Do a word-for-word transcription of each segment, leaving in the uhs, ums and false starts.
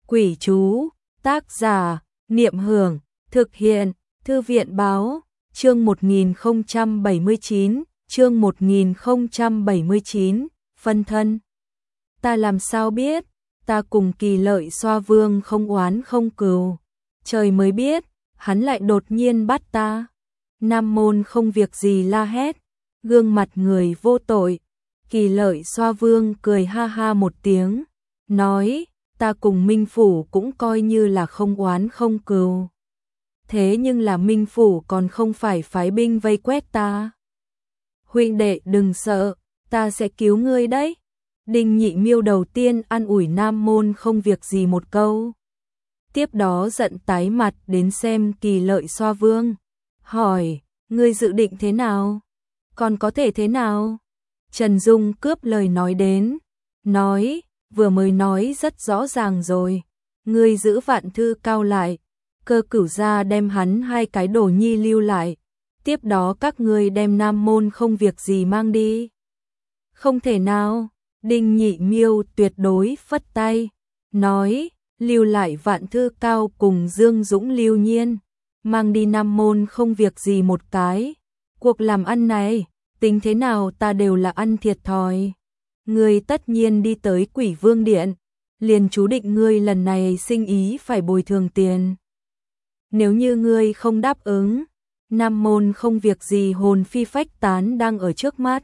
Quỷ chú, tác giả, Niệm Hưởng, thực hiện, Thư viện báo, chương một nghìn không trăm bảy mươi chín, chương một nghìn không trăm bảy mươi chín, phân thân. Ta làm sao biết, ta cùng Kỳ Lợi Xoa Vương không oán không cừu, trời mới biết, hắn lại đột nhiên bắt ta. Nam môn không việc gì la hét, gương mặt người vô tội. Kỳ Lợi Xoa Vương cười ha ha một tiếng, nói, ta cùng Minh Phủ cũng coi như là không oán không cừu. Thế nhưng là Minh Phủ còn không phải phái binh vây quét ta. Huynh đệ đừng sợ, ta sẽ cứu ngươi đấy. Đinh Nhị Miêu đầu tiên an ủi Nam môn không việc gì một câu. Tiếp đó giận tái mặt đến xem Kỳ Lợi Xoa Vương, hỏi, ngươi dự định thế nào? Còn có thể thế nào? Trần Dung cướp lời nói đến, nói, vừa mới nói rất rõ ràng rồi, ngươi giữ Vạn Thư Cao lại, Cơ Cửu gia đem hắn hai cái đồ nhi lưu lại, tiếp đó các ngươi đem Nam môn không việc gì mang đi. Không thể nào, Đinh Nhị Miêu tuyệt đối phất tay, nói, lưu lại Vạn Thư Cao cùng Dương Dũng Lưu Nhiên, mang đi Nam môn không việc gì một cái. Cuộc làm ăn này, tính thế nào ta đều là ăn thiệt thòi. Ngươi tất nhiên đi tới Quỷ Vương Điện, liền chú định ngươi lần này sinh ý phải bồi thường tiền. Nếu như ngươi không đáp ứng, Nam môn không việc gì hồn phi phách tán đang ở trước mắt.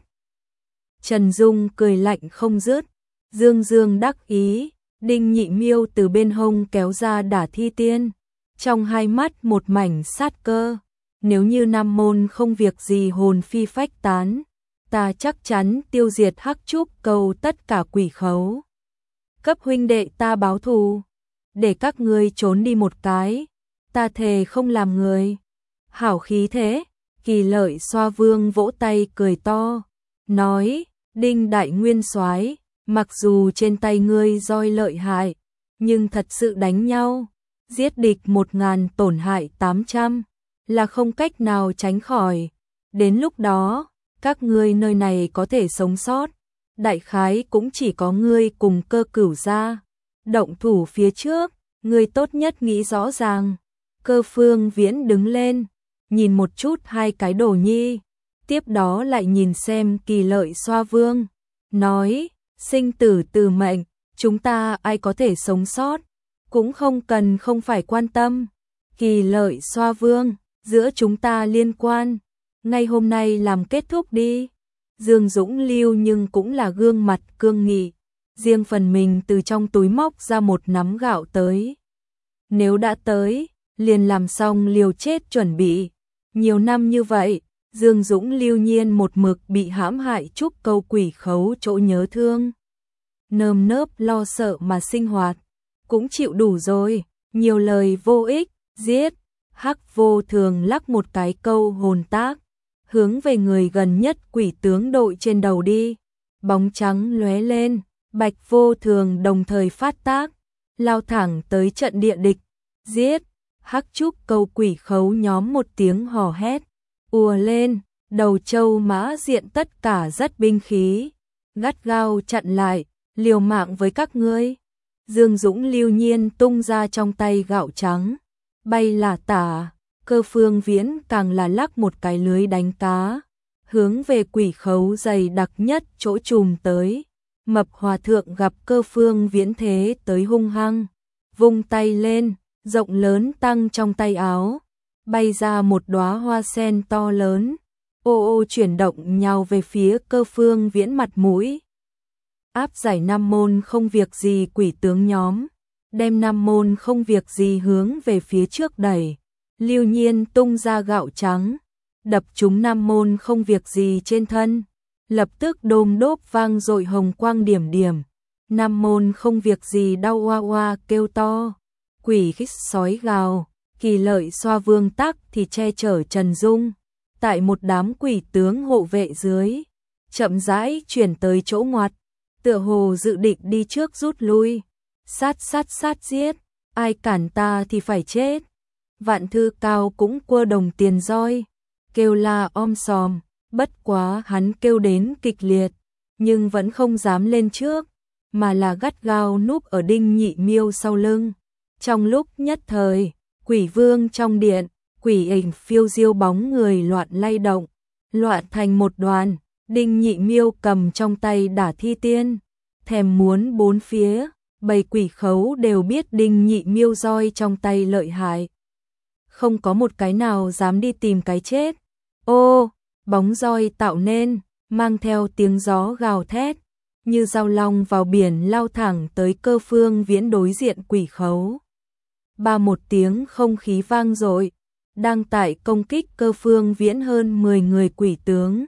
Trần Dung cười lạnh không dứt, dương dương đắc ý, Đinh Nhị Miêu từ bên hông kéo ra đả thi tiên, trong hai mắt một mảnh sát cơ. Nếu như Nam môn không việc gì hồn phi phách tán, ta chắc chắn tiêu diệt Hắc Trúc Cầu tất cả quỷ khấu. Cấp huynh đệ ta báo thù, để các ngươi trốn đi một cái, ta thề không làm người. Hảo khí thế, Kỳ Lợi Xoa Vương vỗ tay cười to, nói, Đinh Đại Nguyên Soái, mặc dù trên tay ngươi roi lợi hại, nhưng thật sự đánh nhau, giết địch một ngàn tổn hại tám trăm, là không cách nào tránh khỏi. Đến lúc đó, các ngươi nơi này có thể sống sót, đại khái cũng chỉ có ngươi cùng Cơ Cửu gia. Động thủ phía trước, ngươi tốt nhất nghĩ rõ ràng. Cơ Phương Viễn đứng lên, nhìn một chút hai cái đồ nhi, tiếp đó lại nhìn xem Kỳ Lợi Xoa Vương, nói, sinh tử từ mệnh, chúng ta ai có thể sống sót, cũng không cần không phải quan tâm. Kỳ Lợi Xoa Vương, giữa chúng ta liên quan, ngay hôm nay làm kết thúc đi. Dương Dũng Lưu nhưng cũng là gương mặt cương nghị, riêng phần mình từ trong túi móc ra một nắm gạo tới. Nếu đã tới, liền làm xong liều chết chuẩn bị. Nhiều năm như vậy, Dương Dũng Lưu nhiên một mực bị hãm hại Trúc Câu quỷ khấu chỗ nhớ thương. Nơm nớp lo sợ mà sinh hoạt, cũng chịu đủ rồi, nhiều lời vô ích, giết. Hắc Vô Thường lắc một cái câu hồn tác, hướng về người gần nhất quỷ tướng đội trên đầu đi. Bóng trắng lóe lên, Bạch Vô Thường đồng thời phát tác, lao thẳng tới trận địa địch, giết. Hắc Trúc Câu quỷ khấu nhóm một tiếng hò hét, ùa lên, đầu châu mã diện tất cả rất binh khí, gắt gao chặn lại, liều mạng với các ngươi. Dương Dũng Lưu nhiên tung ra trong tay gạo trắng, bay là tả. Cơ Phương Viễn càng là lắc một cái lưới đánh cá, hướng về quỷ khấu dày đặc nhất chỗ chùm tới. Mập Hòa Thượng gặp Cơ Phương Viễn thế tới hung hăng, vung tay lên, rộng lớn tăng trong tay áo, bay ra một đóa hoa sen to lớn, ô ô chuyển động nhào về phía Cơ Phương Viễn mặt mũi. Áp giải Nam môn không việc gì quỷ tướng nhóm, đem Nam môn không việc gì hướng về phía trước đẩy. Lưu nhiên tung ra gạo trắng, đập trúng Nam môn không việc gì trên thân, lập tức đôm đốp vang dội hồng quang điểm điểm. Nam môn không việc gì đau oa oa kêu to, quỷ khích sói gào. Kỳ Lợi Xoa Vương tắc thì che chở Trần Dung, tại một đám quỷ tướng hộ vệ dưới, chậm rãi chuyển tới chỗ ngoặt, tựa hồ dự định đi trước rút lui. Sát sát sát giết, ai cản ta thì phải chết. Vạn Thư Cao cũng quơ đồng tiền roi, kêu la om sòm, bất quá hắn kêu đến kịch liệt, nhưng vẫn không dám lên trước. mà là gắt gao núp ở Đinh Nhị Miêu sau lưng. Trong lúc nhất thời, quỷ vương trong điện, quỷ ảnh phiêu diêu bóng người loạn lay động, loạn thành một đoàn. Đinh Nhị Miêu cầm trong tay Đả Thi Tiên, thèm muốn bốn phía, bầy quỷ khấu đều biết Đinh Nhị Miêu roi trong tay lợi hại. Không có một cái nào dám đi tìm cái chết. Ô, bóng roi tạo nên, mang theo tiếng gió gào thét, như dao long vào biển lao thẳng tới Cơ Phương Viễn đối diện quỷ khấu. Ba một tiếng không khí vang dội, đang tại công kích Cơ Phương Viễn hơn mười người quỷ tướng.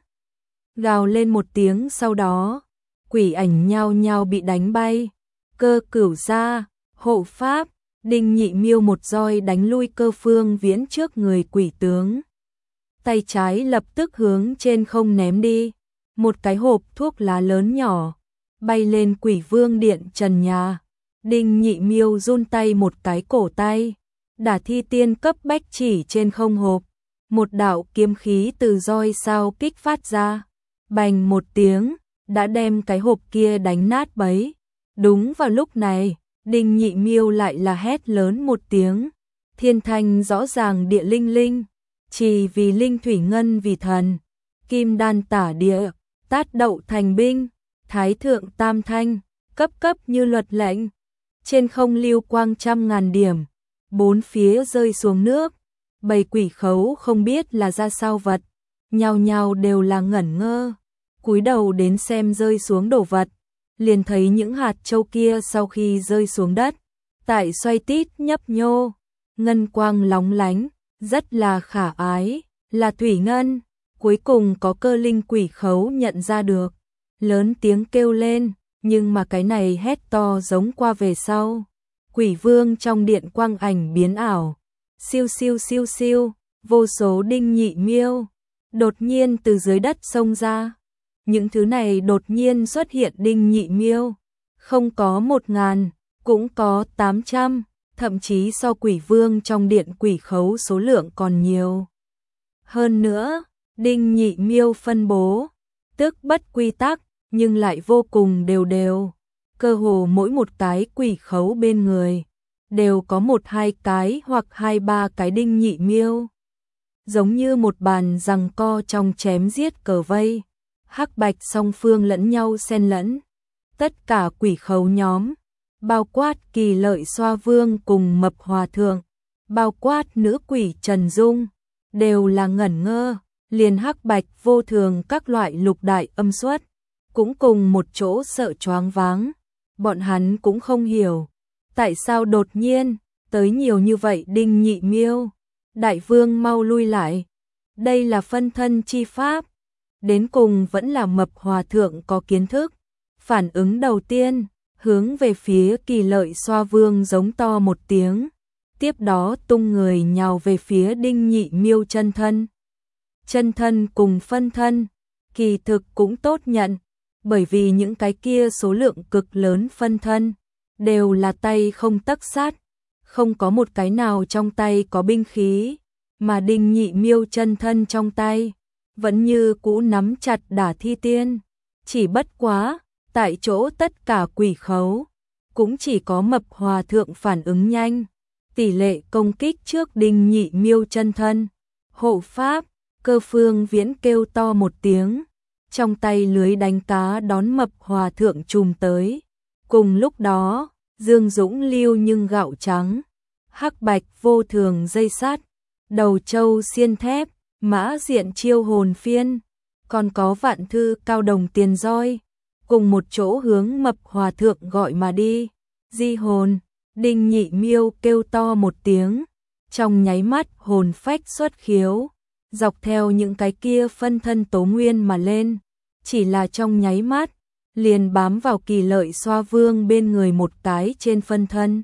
Gào lên một tiếng sau đó, quỷ ảnh nhao nhao bị đánh bay. Cơ Cửu gia, hộ pháp, Đinh Nhị Miêu một roi đánh lui Cơ Phương Viễn trước người quỷ tướng. Tay trái lập tức hướng trên không ném đi, một cái hộp thuốc lá lớn nhỏ bay lên quỷ vương điện trần nhà. Đinh Nhị Miêu run tay một cái cổ tay, Đả Thi Tiên cấp bách chỉ trên không hộp, một đạo kiếm khí từ roi sao kích phát ra, bành một tiếng, đã đem cái hộp kia đánh nát bấy. Đúng vào lúc này, Đinh Nhị Miêu lại là hét lớn một tiếng, thiên thanh rõ ràng địa linh linh, chỉ vì linh thủy ngân vì thần, kim đan tả địa, tát đậu thành binh, thái thượng tam thanh, cấp cấp như luật lệnh. Trên không lưu quang trăm ngàn điểm, bốn phía rơi xuống nước, bầy quỷ khấu không biết là ra sao vật, nhao nhao đều là ngẩn ngơ, cúi đầu đến xem rơi xuống đồ vật, liền thấy những hạt châu kia sau khi rơi xuống đất, tại xoay tít nhấp nhô, ngân quang lóng lánh, rất là khả ái, là thủy ngân. Cuối cùng có Cơ Linh quỷ khấu nhận ra được, lớn tiếng kêu lên, nhưng mà cái này hét to giống qua về sau. Quỷ vương trong điện quang ảnh biến ảo, siêu siêu siêu siêu, vô số Đinh Nhị Miêu đột nhiên từ dưới đất xông ra. Những thứ này đột nhiên xuất hiện Đinh Nhị Miêu, không có một ngàn, cũng có tám trăm, thậm chí so quỷ vương trong điện quỷ khấu số lượng còn nhiều. Hơn nữa, Đinh Nhị Miêu phân bố, tức bất quy tắc, nhưng lại vô cùng đều đều. Cơ hồ mỗi một cái quỷ khấu bên người, đều có một hai cái hoặc hai ba cái Đinh Nhị Miêu. Giống như một bàn giằng co trong chém giết cờ vây, hắc bạch song phương lẫn nhau xen lẫn. Tất cả quỷ khấu nhóm, bao quát Kỳ Lợi Xoa Vương cùng Mập Hòa Thượng, bao quát nữ quỷ Trần Dung, đều là ngẩn ngơ, liền hắc bạch vô thường các loại lục đại âm xuất, cũng cùng một chỗ sợ choáng váng. Bọn hắn cũng không hiểu, tại sao đột nhiên, tới nhiều như vậy Đinh Nhị Miêu. Đại vương mau lui lại, đây là phân thân chi pháp. Đến cùng vẫn là Mập Hòa Thượng có kiến thức. Phản ứng đầu tiên, hướng về phía Kỳ Lợi Xoa Vương giống to một tiếng, tiếp đó tung người nhào về phía Đinh Nhị Miêu chân thân. Chân thân cùng phân thân, kỳ thực cũng tốt nhận, bởi vì những cái kia số lượng cực lớn phân thân, đều là tay không tấc sát, không có một cái nào trong tay có binh khí, mà Đinh Nhị Miêu chân thân trong tay, vẫn như cũ nắm chặt Đả Thi Tiên. Chỉ bất quá, tại chỗ tất cả quỷ khấu, cũng chỉ có Mập Hòa Thượng phản ứng nhanh, tỷ lệ công kích trước Đinh Nhị Miêu chân thân. Hộ pháp, Cơ Phương Viễn kêu to một tiếng, trong tay lưới đánh cá đón Mập Hòa Thượng trùm tới. Cùng lúc đó, Dương Dũng lưu nhưng gạo trắng, hắc bạch vô thường dây sắt, đầu châu xiên thép, mã diện chiêu hồn phiên, còn có vạn thư cao đồng tiền roi, cùng một chỗ hướng Mập Hòa Thượng gọi mà đi. Di hồn, Đinh Nhị Miêu kêu to một tiếng, trong nháy mắt hồn phách xuất khiếu, dọc theo những cái kia phân thân tố nguyên mà lên, chỉ là trong nháy mắt, liền bám vào Kỳ Lợi Xoa Vương bên người một cái trên phân thân.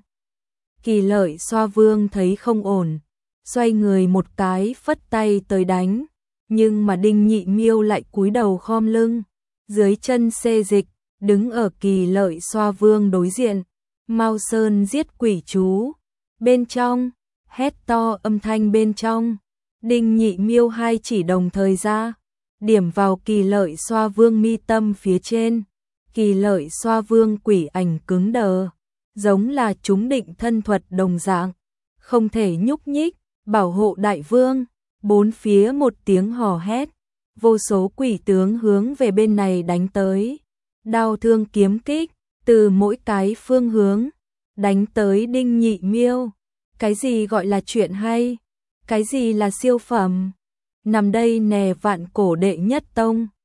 Kỳ Lợi Xoa Vương thấy không ổn, xoay người một cái phất tay tới đánh, nhưng mà Đinh Nhị Miêu lại cúi đầu khom lưng, dưới chân xê dịch, đứng ở Kỳ Lợi Xoa Vương đối diện. Mao Sơn giết quỷ chú, bên trong, hét to âm thanh bên trong, Đinh Nhị Miêu hai chỉ đồng thời ra, điểm vào Kỳ Lợi Xoa Vương mi tâm phía trên, Kỳ Lợi xoa vương quỷ ảnh cứng đờ, giống là chúng định thân thuật đồng dạng, không thể nhúc nhích, bảo hộ đại vương. Bốn phía một tiếng hò hét, vô số quỷ tướng hướng về bên này đánh tới. Đao thương kiếm kích, từ mỗi cái phương hướng, đánh tới Đinh Nhị Miêu. Cái gì gọi là chuyện hay? Cái gì là siêu phẩm? Nằm đây nè vạn cổ đệ nhất tông.